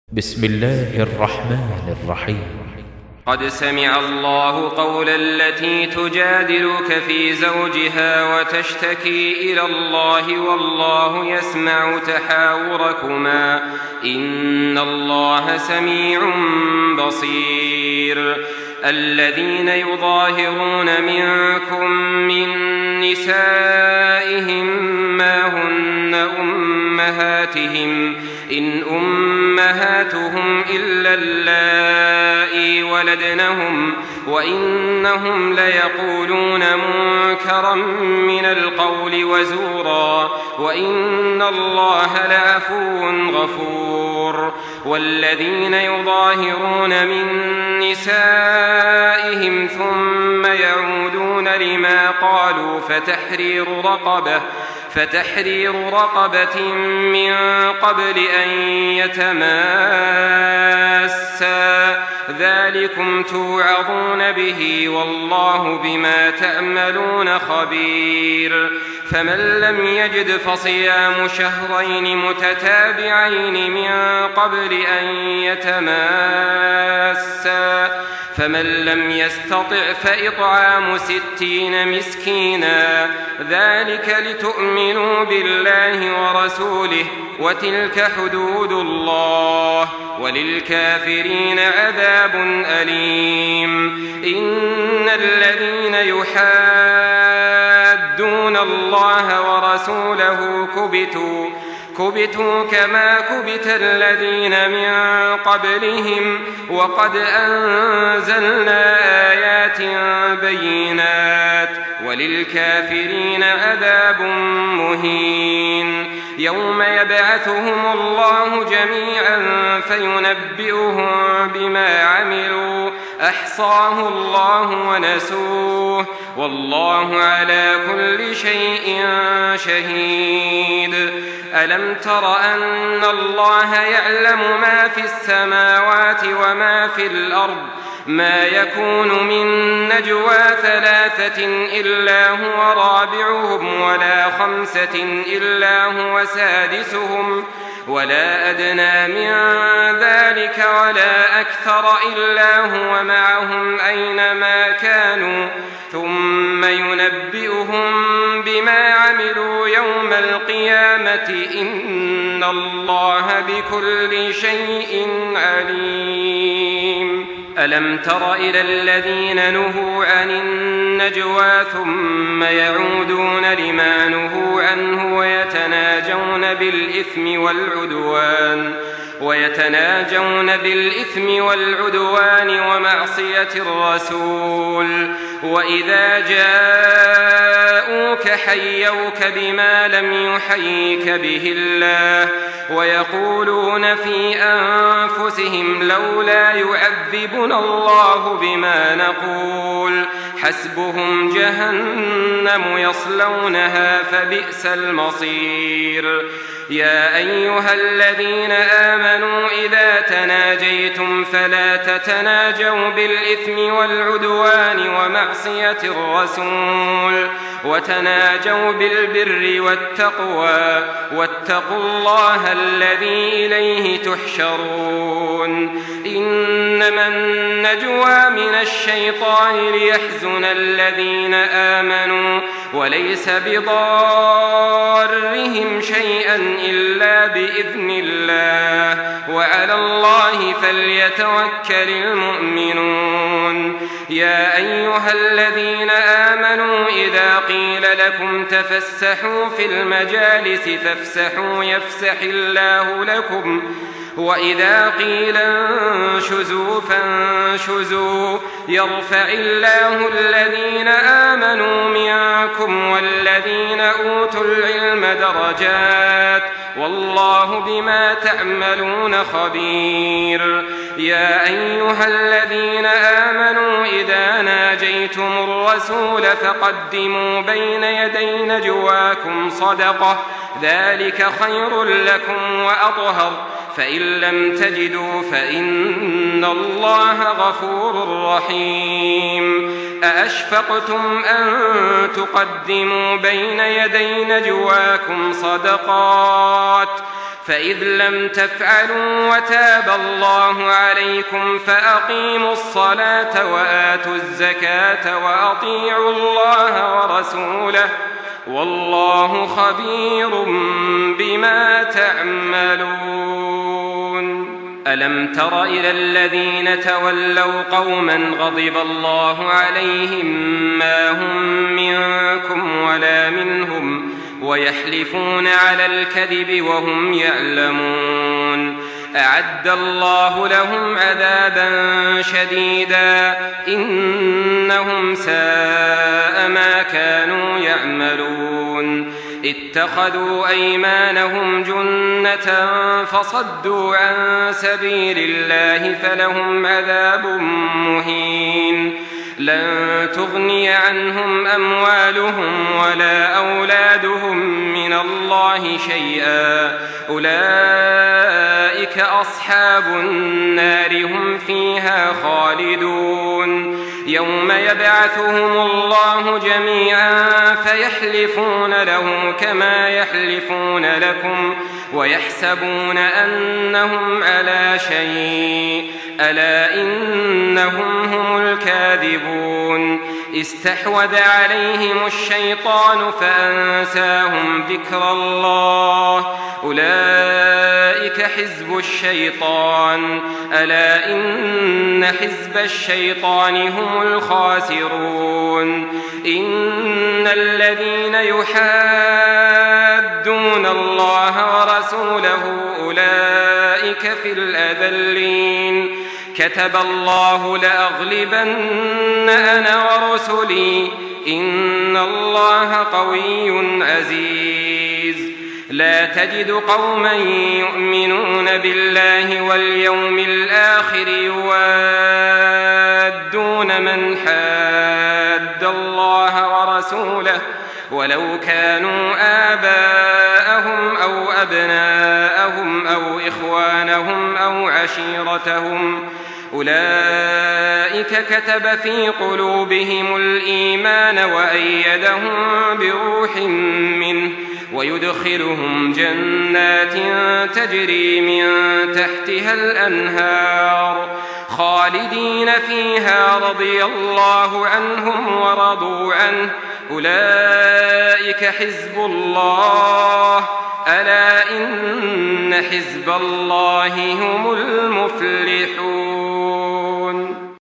بسم الله الرحمن الرحيم. قد سمع الله قول التي تجادلك في زوجها وتشتكي إلى الله والله يسمع تحاوركما إن الله سميع بصير. الذين يظاهرون منكم من نسائهم ما هن أمهاتهم إن أمهاتهم إلا اللائي ولدنهم وإنهم ليقولون منكرا من القول وزورا وإن الله لعفو غفور. والذين يظاهرون من نسائهم ثم يعودون لما قالوا فتحرير رقبة من قبل أن يتماسا ذلكم توعظون به والله بما تعملون خبير. فمن لم يجد فصيام شهرين متتابعين من قبل أن يتماسا فمن لم يستطع فإطعام 60 مسكينا ذلك لتؤمنوا بالله ورسوله وتلك حدود الله وللكافرين عذاب أليم. إن الذين يحادون الله ورسوله كبتوا كما كبت الذين من قبلهم وقد أنزلنا آيات بينات وللكافرين عذاب مهين. يوم يبعثهم الله جميعا فينبئهم بما عملوا أحصاه الله ونسوه والله على كل شيء شهيد. ألم تر أن الله يعلم ما في السماوات وما في الأرض ما يكون من نجوى 3 إلا هو رابعهم ولا 5 إلا هو سادسهم ولا أدنى من ذلك ولا أكثر إلا هو معهم أينما كانوا ثم ينبئهم بما عملوا يوم القيامة إن الله بكل شيء عليم. ألم تر إلى الذين نهوا عن النجوى ثم يعودون لما نهوا عنه ويتناجون بالإثم والعدوان ومعصية الرسول وإذا جاءوك حيوك بما لم يحيك به الله ويقولون في أنفسهم لولا يعذبنا الله بما نقول حسبهم جهنم يصلونها فبئس المصير. يا أيها الذين آمنوا إذا تناجيتم فلا تتناجوا بالإثم والعدوان ومعصية الرسول وتناجوا بالبر والتقوى واتقوا الله الذي إليه تحشرون. إنما النجوى من الشيطان ليحزن الذين آمنوا وليس بضارهم شيئا إلا بإذن الله وعلى الله فليتوكل المؤمنون. يا أيها الذين آمنوا إذا قيل لكم تفسحوا في المجالس فافسحوا يفسح الله لكم وإذا قيل انشزوا فانشزوا يرفع الله الذين آمنوا منكم والذين أوتوا العلم درجات والله بما تعملون خبير. يا أيها الذين آمنوا إذا ناجيتم الرسول فقدموا بين يدي نجواكم صدقة ذلك خير لكم وأطهر فإن لم تجدوا فإن الله غفور رحيم. أأشفقتم أن تقدموا بين يدي نجواكم صدقات فإذ لم تفعلوا وتاب الله عليكم فأقيموا الصلاة وآتوا الزكاة وأطيعوا الله ورسوله والله خبير بما تعملون. ألم تر إلى الذين تولوا قوما غضب الله عليهم ما هم منكم ولا منهم ويحلفون على الكذب وهم يعلمون أعد الله لهم عذابا شديدا إنهم ساء ما كانوا يعملون. اتخذوا أيمانهم جنة فصدوا عن سبيل الله فلهم عذاب مهين. لن تغني عنهم أموالهم ولا أولادهم من الله شيئا أولئك أصحاب النار هم فيها خالدون. يوم يبعثهم الله جميعا فيحلفون له كما يحلفون لكم ويحسبون أنهم على شيء ألا إنهم هم الكاذبون. استحوذ عليهم الشيطان فأنساهم ذكر الله أولئك حزب الشيطان ألا إن حزب الشيطان هم الخاسرون. إن الذين يحادون الله ورسوله أولئك في الأذلين. كتب الله لأغلبن أنا ورسلي إن الله قوي عزيز. لا تجد قوما يؤمنون بالله واليوم الآخر يوادون من حاد الله ورسوله ولو كانوا آباءهم أو أبناءهم أو إخوانهم أو عشيرتهم أولئك كتب في قلوبهم الإيمان وأيدهم بروح منه ويدخلهم جنات تجري من تحتها الأنهار خالدين فيها رضي الله عنهم ورضوا عنه أولئك حزب الله ألا إن حزب الله هم المفلحون.